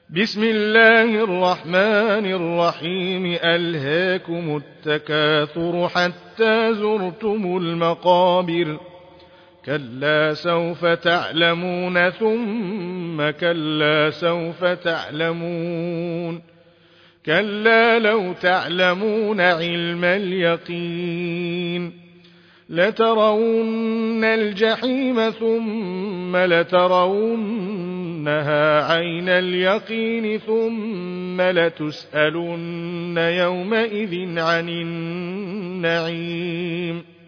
بسم الله الرحمن الرحيم. ألهاكم التكاثر حتى زرتم المقابر. كلا سوف تعلمون ثم كلا سوف تعلمون. كلا لو تعلمون علم اليقين لترون الجحيم ثم لترونها عين اليقين ثم لتسألن يومئذ عن النعيم.